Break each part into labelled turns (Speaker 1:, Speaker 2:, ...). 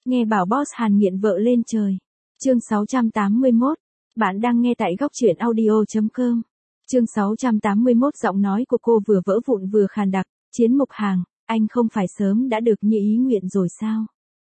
Speaker 1: Nghe bảo boss Hàn nghiện vợ lên trời. Chương 681. Bạn đang nghe tại góc truyện audio.com. Chương 681 giọng nói của cô vừa vỡ vụn vừa khàn đặc. Chiến Mục Hàng, anh không phải sớm đã được như ý nguyện rồi sao?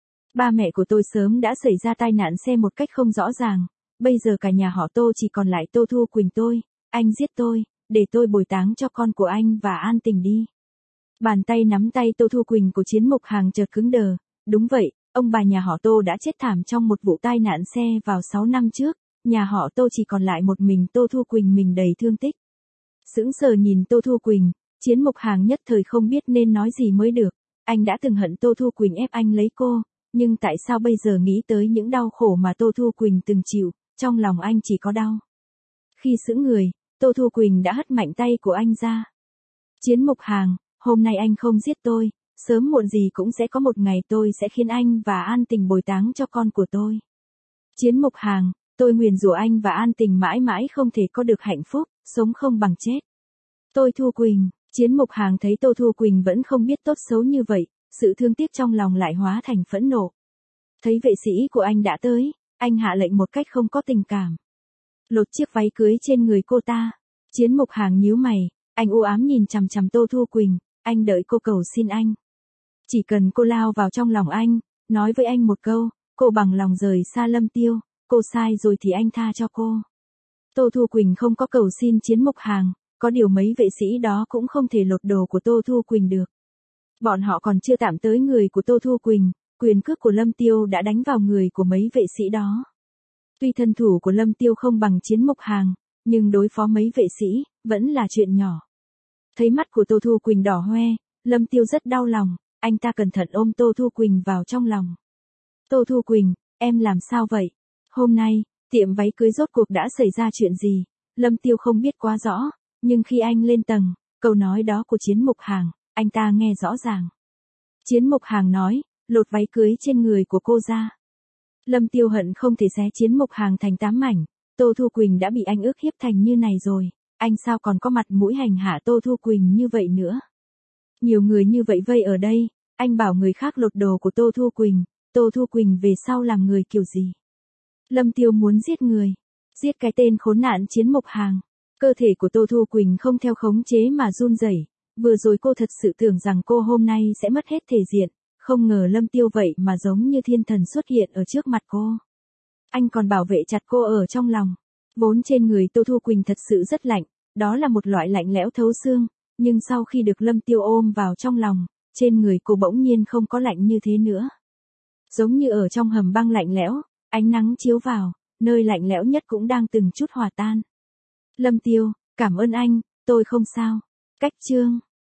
Speaker 1: Ba mẹ của tôi sớm đã xảy ra tai nạn xe một cách không rõ ràng. Bây giờ cả nhà họ Tô chỉ còn lại Tô Thu Quỳnh tôi. Anh giết tôi, để tôi bồi táng cho con của anh và an tình đi. Bàn tay nắm tay Tô Thu Quỳnh của Chiến Mục Hàng chợt cứng đờ. Đúng vậy, ông bà nhà họ Tô đã chết thảm trong một vụ tai nạn xe vào 6 năm trước. Nhà họ Tô chỉ còn lại một mình Tô Thu Quỳnh mình đầy thương tích. Sững sờ nhìn Tô Thu Quỳnh, Chiến Mục Hàng nhất thời không biết nên nói gì mới được. Anh đã từng hận Tô Thu Quỳnh ép anh lấy cô, nhưng tại sao bây giờ nghĩ tới những đau khổ mà Tô Thu Quỳnh từng chịu, trong lòng anh chỉ có đau. Khi sững người, Tô Thu Quỳnh đã hất mạnh tay của anh ra. Chiến Mục Hàng, hôm nay anh không giết tôi, sớm muộn gì cũng sẽ có một ngày tôi sẽ khiến anh và An Tình bồi táng cho con của tôi. Chiến Mục Hàng, tôi nguyền rủa anh và An Tình mãi mãi không thể có được hạnh phúc, sống không bằng chết. Tôi Thu Quỳnh, Chiến Mục Hàng thấy Tô Thu Quỳnh vẫn không biết tốt xấu như vậy, sự thương tiếc trong lòng lại hóa thành phẫn nộ. Thấy vệ sĩ của anh đã tới, anh hạ lệnh một cách không có tình cảm. Lột chiếc váy cưới trên người cô ta. Chiến Mục Hàng nhíu mày, anh u ám nhìn chằm chằm Tô Thu Quỳnh, anh đợi cô cầu xin anh. Chỉ cần cô lao vào trong lòng anh, nói với anh một câu, cô bằng lòng rời xa Lâm Tiêu, cô sai rồi thì anh tha cho cô. Tô Thu Quỳnh không có cầu xin Chiến Mục Hàng, có điều mấy vệ sĩ đó cũng không thể lột đồ của Tô Thu Quỳnh được. Bọn họ còn chưa tạm tới người của Tô Thu Quỳnh, quyền cước của Lâm Tiêu đã đánh vào người của mấy vệ sĩ đó. Tuy thân thủ của Lâm Tiêu không bằng Chiến Mục Hàng, nhưng đối phó mấy vệ sĩ, vẫn là chuyện nhỏ. Thấy mắt của Tô Thu Quỳnh đỏ hoe, Lâm Tiêu rất đau lòng, anh ta cẩn thận ôm Tô Thu Quỳnh vào trong lòng. Tô Thu Quỳnh, em làm sao vậy? Hôm nay, tiệm váy cưới rốt cuộc đã xảy ra chuyện gì? Lâm Tiêu không biết quá rõ, nhưng khi anh lên tầng, câu nói đó của Chiến Mục Hàng, anh ta nghe rõ ràng. Chiến Mục Hàng nói, lột váy cưới trên người của cô ra. Lâm Tiêu hận không thể xé Chiến Mục Hàng thành 8 mảnh, Tô Thu Quỳnh đã bị anh ức hiếp thành như này rồi, anh sao còn có mặt mũi hành hạ Tô Thu Quỳnh như vậy nữa. Nhiều người như vậy vây ở đây, anh bảo người khác lột đồ của Tô Thu Quỳnh về sau làm người kiểu gì. Lâm Tiêu muốn giết người, giết cái tên khốn nạn Chiến Mục Hàng. Cơ thể của Tô Thu Quỳnh không theo khống chế mà run rẩy. Vừa rồi cô thật sự tưởng rằng cô hôm nay sẽ mất hết thể diện, không ngờ Lâm Tiêu vậy mà giống như thiên thần xuất hiện ở trước mặt cô. Anh còn bảo vệ chặt cô ở trong lòng. Vốn trên người Tô Thu Quỳnh thật sự rất lạnh, đó là một loại lạnh lẽo thấu xương, nhưng sau khi được Lâm Tiêu ôm vào trong lòng, trên người cô bỗng nhiên không có lạnh như thế nữa. Giống như ở trong hầm băng lạnh lẽo, ánh nắng chiếu vào, nơi lạnh lẽo nhất cũng đang từng chút hòa tan. Lâm Tiêu, cảm ơn anh, tôi không sao. Cách chương